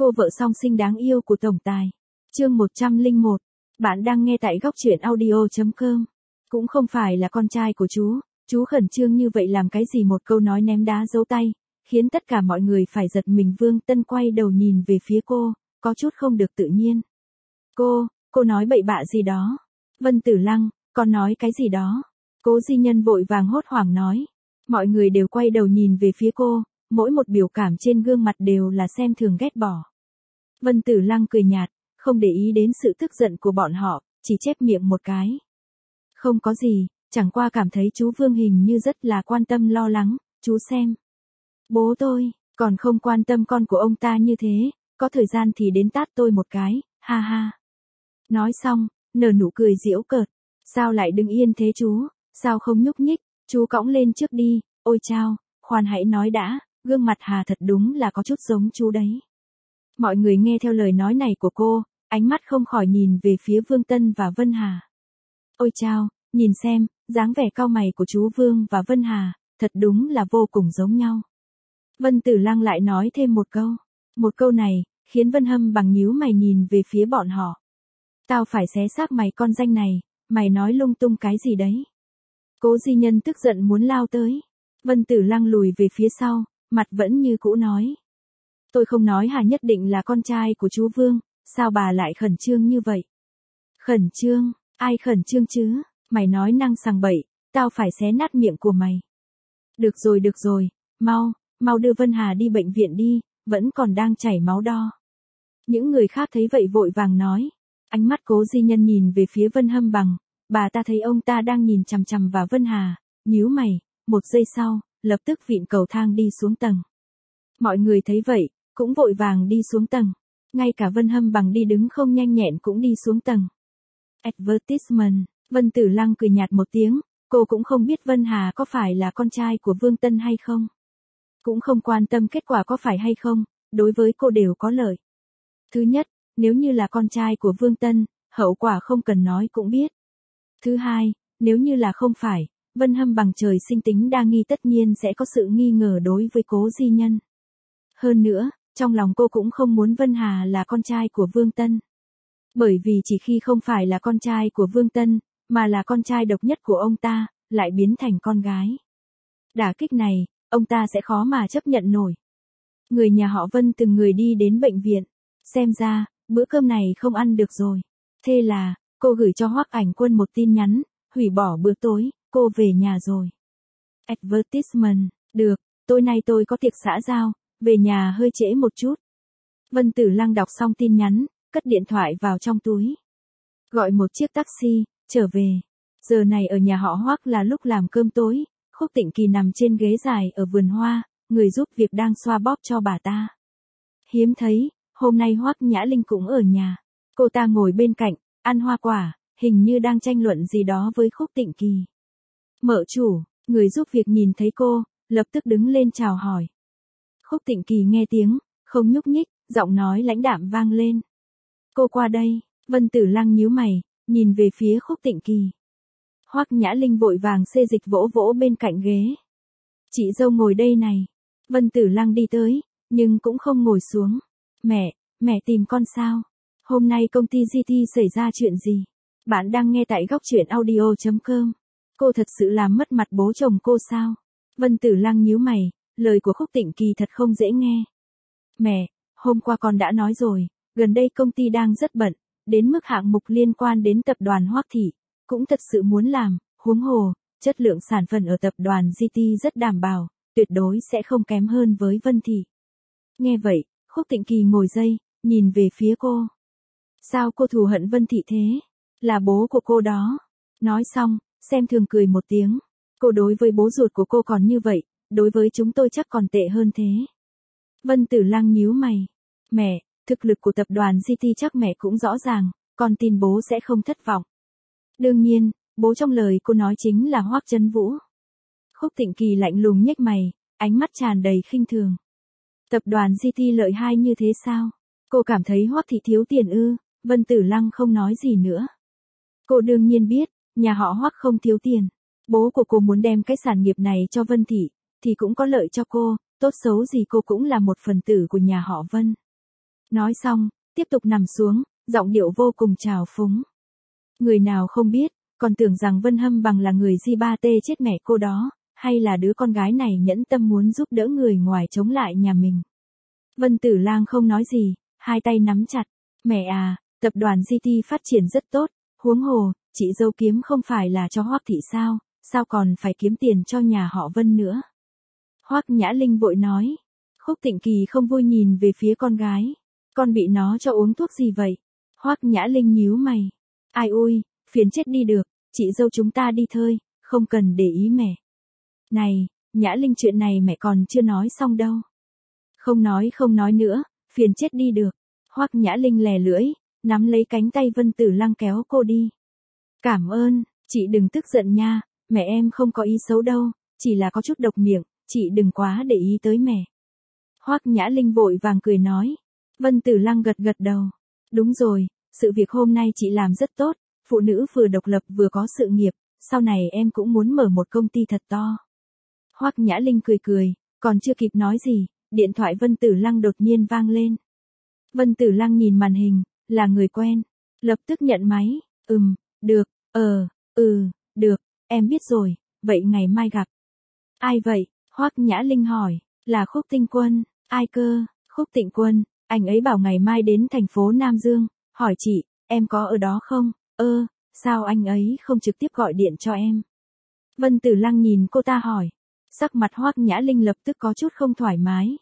Cô vợ song sinh đáng yêu của tổng tài. Chương 101. Bạn đang nghe tại góc truyện audio.com. Cũng không phải là con trai của chú khẩn trương như vậy làm cái gì, một câu nói ném đá giấu tay, khiến tất cả mọi người phải giật mình. Vương Tân quay đầu nhìn về phía cô, có chút không được tự nhiên. Cô nói bậy bạ gì đó. Vân Tử Lăng, con nói cái gì đó. Cố Di Nhân vội vàng hốt hoảng nói. Mọi người đều quay đầu nhìn về phía cô, mỗi một biểu cảm trên gương mặt đều là xem thường ghét bỏ. Vân Tử Lăng cười nhạt, không để ý đến sự tức giận của bọn họ, chỉ chép miệng một cái. Không có gì, chẳng qua cảm thấy chú Vương hình như rất là quan tâm lo lắng, chú xem. Bố tôi, còn không quan tâm con của ông ta như thế, có thời gian thì đến tát tôi một cái, ha ha. Nói xong, nở nụ cười giễu cợt. Sao lại đứng yên thế chú, sao không nhúc nhích, chú cõng lên trước đi, ôi chao, khoan hãy nói đã, gương mặt Hà thật đúng là có chút giống chú đấy. Mọi người nghe theo lời nói này của cô, ánh mắt không khỏi nhìn về phía Vương Tân và Vân Hà. Ôi chao, nhìn xem, dáng vẻ cau mày của chú Vương và Vân Hà, thật đúng là vô cùng giống nhau. Vân Tử Lăng lại nói thêm một câu. Một câu này, khiến Vân Hâm bằng nhíu mày nhìn về phía bọn họ. Tao phải xé xác mày con danh này, mày nói lung tung cái gì đấy. Cố Di Nhân tức giận muốn lao tới. Vân Tử Lăng lùi về phía sau, mặt vẫn như cũ nói. Tôi không nói Hà nhất định là con trai của chú Vương, sao bà lại khẩn trương như vậy? Khẩn trương, ai khẩn trương chứ, mày nói năng sằng bậy, tao phải xé nát miệng của mày. Được rồi, mau đưa Vân Hà đi bệnh viện đi, vẫn còn đang chảy máu đo. Những người khác thấy vậy vội vàng nói. Ánh mắt Cố Di Nhân nhìn về phía Vân Hâm bằng, bà ta thấy ông ta đang nhìn chằm chằm vào Vân Hà, nhíu mày, một giây sau, lập tức vịn cầu thang đi xuống tầng. Mọi người thấy vậy, cũng vội vàng đi xuống tầng. Ngay cả Vân Hâm bằng đi đứng không nhanh nhẹn cũng đi xuống tầng. Advertisement, Vân Tử Lăng cười nhạt một tiếng, cô cũng không biết Vân Hà có phải là con trai của Vương Tân hay không. Cũng không quan tâm kết quả có phải hay không, đối với cô đều có lợi. Thứ nhất, nếu như là con trai của Vương Tân, hậu quả không cần nói cũng biết. Thứ hai, nếu như là không phải, Vân Hâm bằng trời sinh tính đa nghi tất nhiên sẽ có sự nghi ngờ đối với Cố Di Nhân. Hơn nữa, trong lòng cô cũng không muốn Vân Hà là con trai của Vương Tân. Bởi vì chỉ khi không phải là con trai của Vương Tân, mà là con trai độc nhất của ông ta, lại biến thành con gái. Đả kích này, ông ta sẽ khó mà chấp nhận nổi. Người nhà họ Vân từng người đi đến bệnh viện. Xem ra, bữa cơm này không ăn được rồi. Thế là, cô gửi cho Hoắc Ảnh Quân một tin nhắn, hủy bỏ bữa tối, cô về nhà rồi. Advertisement, được, tối nay tôi có tiệc xã giao, về nhà hơi trễ một chút. Vân Tử Lăng đọc xong tin nhắn, cất điện thoại vào trong túi. Gọi một chiếc taxi, trở về. Giờ này ở nhà họ Hoắc là lúc làm cơm tối, Khúc Tịnh Kỳ nằm trên ghế dài ở vườn hoa, người giúp việc đang xoa bóp cho bà ta. Hiếm thấy, hôm nay Hoắc Nhã Linh cũng ở nhà. Cô ta ngồi bên cạnh, ăn hoa quả, hình như đang tranh luận gì đó với Khúc Tịnh Kỳ. Mợ chủ, người giúp việc nhìn thấy cô, lập tức đứng lên chào hỏi. Khúc Tịnh Kỳ nghe tiếng, không nhúc nhích, giọng nói lãnh đạm vang lên. Cô qua đây, Vân Tử Lăng nhíu mày, nhìn về phía Khúc Tịnh Kỳ. Hoắc Nhã Linh vội vàng xê dịch vỗ vỗ bên cạnh ghế. Chị dâu ngồi đây này. Vân Tử Lăng đi tới, nhưng cũng không ngồi xuống. Mẹ tìm con sao? Hôm nay công ty GT xảy ra chuyện gì? Bạn đang nghe tại góc truyện audio.com. Cô thật sự làm mất mặt bố chồng cô sao? Vân Tử Lăng nhíu mày, lời của Khúc Tịnh Kỳ thật không dễ nghe. Mẹ, hôm qua con đã nói rồi, gần đây công ty đang rất bận, đến mức hạng mục liên quan đến tập đoàn Hoắc Thị, cũng thật sự muốn làm, huống hồ, chất lượng sản phẩm ở tập đoàn GT rất đảm bảo, tuyệt đối sẽ không kém hơn với Vân Thị. Nghe vậy, Khúc Tịnh Kỳ ngồi dậy, nhìn về phía cô. Sao cô thù hận Vân Thị thế? Là bố của cô đó. Nói xong, xem thường cười một tiếng. Cô đối với bố ruột của cô còn như vậy, đối với chúng tôi chắc còn tệ hơn thế. Vân Tử Lăng nhíu mày. Mẹ, thực lực của tập đoàn GT chắc mẹ cũng rõ ràng, con tin bố sẽ không thất vọng. Đương nhiên, bố trong lời cô nói chính là Hoắc Trấn Vũ. Khúc Tịnh Kỳ lạnh lùng nhếch mày, ánh mắt tràn đầy khinh thường. Tập đoàn GT lợi hại như thế sao? Cô cảm thấy Hoắc Thị thiếu tiền ư? Vân Tử Lăng không nói gì nữa. Cô đương nhiên biết, nhà họ Hoắc không thiếu tiền. Bố của cô muốn đem cái sản nghiệp này cho Vân Thị, thì cũng có lợi cho cô, tốt xấu gì cô cũng là một phần tử của nhà họ Vân. Nói xong, tiếp tục nằm xuống, giọng điệu vô cùng trào phúng. Người nào không biết, còn tưởng rằng Vân Hâm Bằng là người di ba tê chết mẹ cô đó, hay là đứa con gái này nhẫn tâm muốn giúp đỡ người ngoài chống lại nhà mình. Vân Tử Lang không nói gì, hai tay nắm chặt. Mẹ à, tập đoàn GT phát triển rất tốt, huống hồ, chị dâu kiếm không phải là cho Hoắc thị sao còn phải kiếm tiền cho nhà họ Vân nữa. Hoắc Nhã Linh vội nói. Khúc Tịnh Kỳ không vui nhìn về phía con gái. Con bị nó cho uống thuốc gì vậy? Hoắc Nhã Linh nhíu mày. Ai ui, phiền chết đi được, chị dâu chúng ta đi thôi, không cần để ý mẹ. Này, Nhã Linh chuyện này mẹ còn chưa nói xong đâu. Không nói nữa, phiền chết đi được. Hoắc Nhã Linh lè lưỡi, nắm lấy cánh tay Vân Tử Lăng kéo cô đi. Cảm ơn, chị đừng tức giận nha, mẹ em không có ý xấu đâu, chỉ là có chút độc miệng, chị đừng quá để ý tới mẹ. Hoắc Nhã Linh vội vàng cười nói. Vân Tử Lăng gật gật đầu. Đúng rồi, sự việc hôm nay chị làm rất tốt, phụ nữ vừa độc lập vừa có sự nghiệp, sau này em cũng muốn mở một công ty thật to. Hoắc Nhã Linh cười, còn chưa kịp nói gì, điện thoại Vân Tử Lăng đột nhiên vang lên. Vân Tử Lăng nhìn màn hình, là người quen, lập tức nhận máy. Được, được, em biết rồi, vậy ngày mai gặp. Ai vậy? Hoắc Nhã Linh hỏi. Là Khúc Tinh Quân. Ai cơ? Khúc Tịnh Quân, anh ấy bảo ngày mai đến thành phố Nam Dương, hỏi chị, em có ở đó không? Sao anh ấy không trực tiếp gọi điện cho em? Vân Tử Lăng nhìn cô ta hỏi. Sắc mặt Hoắc Nhã Linh lập tức có chút không thoải mái.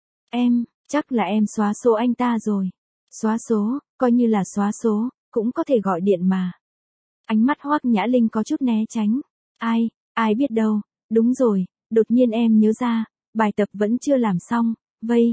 Chắc là em xóa số anh ta rồi. Xóa số, coi như là xóa số, cũng có thể gọi điện mà. Ánh mắt Hoắc Nhã Linh có chút né tránh. Ai biết đâu, đúng rồi, đột nhiên em nhớ ra, bài tập vẫn chưa làm xong, vây,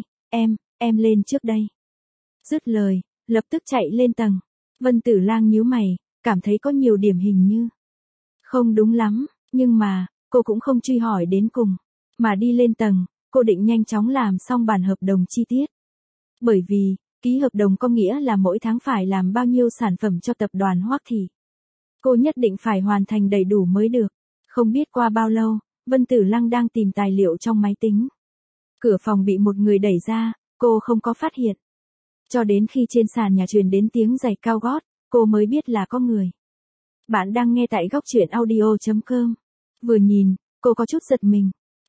em lên trước đây. Dứt lời, lập tức chạy lên tầng. Vân Tử Lang nhíu mày, cảm thấy có nhiều điểm hình như không đúng lắm, nhưng mà, cô cũng không truy hỏi đến cùng, mà đi lên tầng, cô định nhanh chóng làm xong bản hợp đồng chi tiết. Bởi vì, ký hợp đồng có nghĩa là mỗi tháng phải làm bao nhiêu sản phẩm cho tập đoàn Hoắc Thị. Cô nhất định phải hoàn thành đầy đủ mới được. Không biết qua bao lâu, Vân Tử Lăng đang tìm tài liệu trong máy tính. Cửa phòng bị một người đẩy ra, cô không có phát hiện. Cho đến khi trên sàn nhà truyền đến tiếng giày cao gót, cô mới biết là có người. Bạn đang nghe tại góc truyện audio.com. Vừa nhìn, cô có chút giật mình.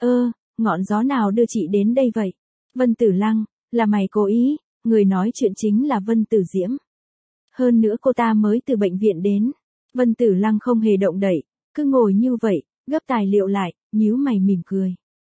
Ngọn gió nào đưa chị đến đây vậy? Vân Tử Lăng, là mày cố ý, người nói chuyện chính là Vân Tử Diễm. Hơn nữa cô ta mới từ bệnh viện đến. Vân Tử Lăng không hề động đậy, cứ ngồi như vậy, gấp tài liệu lại, nhíu mày mỉm cười.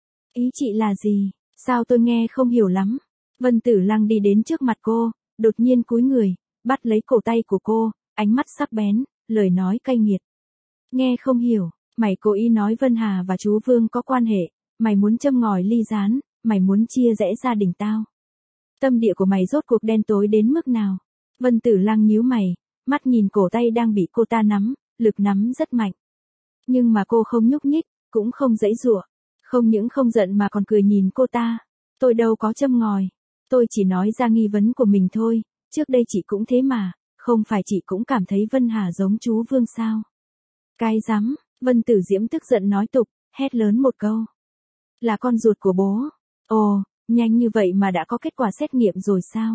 Ý chị là gì? Sao tôi nghe không hiểu lắm? Vân Tử Lăng đi đến trước mặt cô, đột nhiên cúi người, bắt lấy cổ tay của cô, ánh mắt sắc bén, lời nói cay nghiệt. Nghe không hiểu, mày cố ý nói Vân Hà và chú Vương có quan hệ, mày muốn châm ngòi ly gián, mày muốn chia rẽ gia đình tao. Tâm địa của mày rốt cuộc đen tối đến mức nào? Vân Tử Lăng nhíu mày, mắt nhìn cổ tay đang bị cô ta nắm, lực nắm rất mạnh. Nhưng mà cô không nhúc nhích, cũng không giãy giụa, không những không giận mà còn cười nhìn cô ta. Tôi đâu có châm ngòi, tôi chỉ nói ra nghi vấn của mình thôi, trước đây chị cũng thế mà, không phải chị cũng cảm thấy Vân Hà giống chú Vương sao? Cái rắm, Vân Tử Diễm tức giận nói tục, hét lớn một câu. Là con ruột của bố. Ồ, nhanh như vậy mà đã có kết quả xét nghiệm rồi sao?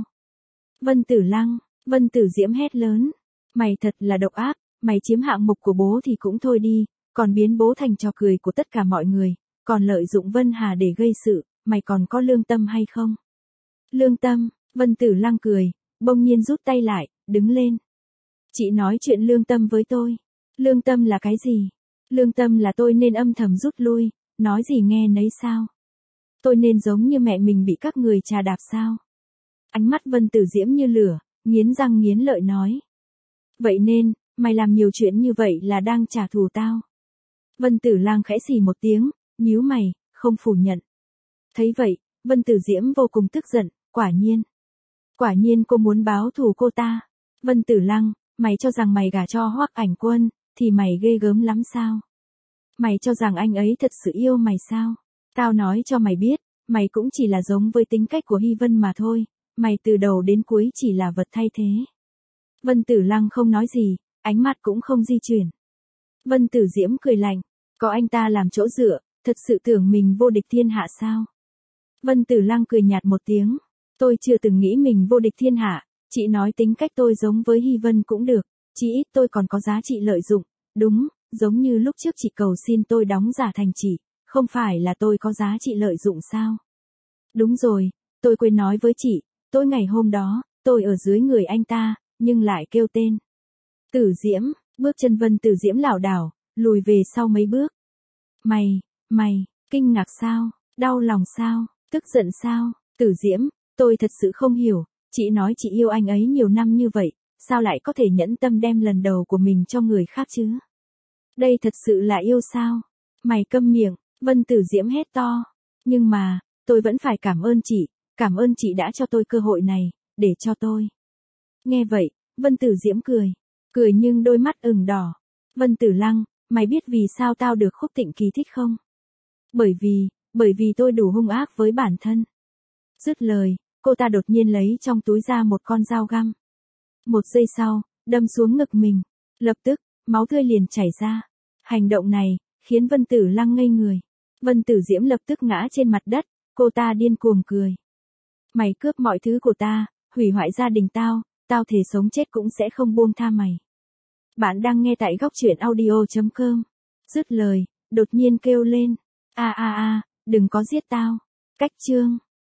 Vân Tử Lăng, Vân Tử Diễm hét lớn. Mày thật là độc ác, mày chiếm hạng mục của bố thì cũng thôi đi, còn biến bố thành trò cười của tất cả mọi người, còn lợi dụng Vân Hà để gây sự, mày còn có lương tâm hay không? Lương tâm, Vân Tử Lăng cười, bỗng nhiên rút tay lại, đứng lên. Chị nói chuyện lương tâm với tôi. Lương tâm là cái gì? Lương tâm là tôi nên âm thầm rút lui, nói gì nghe nấy sao? Tôi nên giống như mẹ mình bị các người trà đạp sao? Ánh mắt Vân Tử Diễm như lửa, nghiến răng nghiến lợi nói. Vậy nên, mày làm nhiều chuyện như vậy là đang trả thù tao. Vân Tử Lang khẽ xì một tiếng, nhíu mày, không phủ nhận. Thấy vậy, Vân Tử Diễm vô cùng tức giận, quả nhiên cô muốn báo thù cô ta. Vân Tử Lăng, mày cho rằng mày gả cho Hoắc Ảnh Quân, thì mày ghê gớm lắm sao? Mày cho rằng anh ấy thật sự yêu mày sao? Tao nói cho mày biết, mày cũng chỉ là giống với tính cách của Hy Vân mà thôi, mày từ đầu đến cuối chỉ là vật thay thế. Vân Tử Lăng không nói gì, ánh mắt cũng không di chuyển. Vân Tử Diễm cười lạnh, có anh ta làm chỗ dựa, thật sự tưởng mình vô địch thiên hạ sao? Vân Tử Lăng cười nhạt một tiếng, Tôi chưa từng nghĩ mình vô địch thiên hạ, chị nói tính cách tôi giống với Hy Vân cũng được, chỉ ít tôi còn có giá trị lợi dụng, đúng, giống như lúc trước chị cầu xin tôi đóng giả thành chị, không phải là tôi có giá trị lợi dụng sao? Đúng rồi, tôi quên nói với chị, tối ngày hôm đó, tôi ở dưới người anh ta, nhưng lại kêu tên. Tử Diễm, bước chân Vân Tử Diễm lảo đảo, lùi về sau mấy bước. Mày, kinh ngạc sao, đau lòng sao, tức giận sao, Tử Diễm, tôi thật sự không hiểu, chị nói chị yêu anh ấy nhiều năm như vậy, sao lại có thể nhẫn tâm đem lần đầu của mình cho người khác chứ? Đây thật sự là yêu sao? Mày câm miệng, Vân Tử Diễm hét to. Nhưng mà, tôi vẫn phải cảm ơn chị đã cho tôi cơ hội này, để cho tôi. Nghe vậy, Vân Tử Diễm cười nhưng đôi mắt ửng đỏ. Vân Tử Lăng, mày biết vì sao tao được Khúc Tịnh Kỳ thích không? Bởi vì tôi đủ hung ác với bản thân. Dứt lời, cô ta đột nhiên lấy trong túi ra một con dao găm. Một giây sau, đâm xuống ngực mình. Lập tức, máu tươi liền chảy ra. Hành động này, khiến Vân Tử Lăng ngây người. Vân Tử Diễm lập tức ngã trên mặt đất, cô ta điên cuồng cười. Mày cướp mọi thứ của ta, hủy hoại gia đình tao thề sống chết cũng sẽ không buông tha mày. Bạn đang nghe tại góc truyện audio.com. Dứt lời, đột nhiên kêu lên. Đừng có giết tao. Cách chương.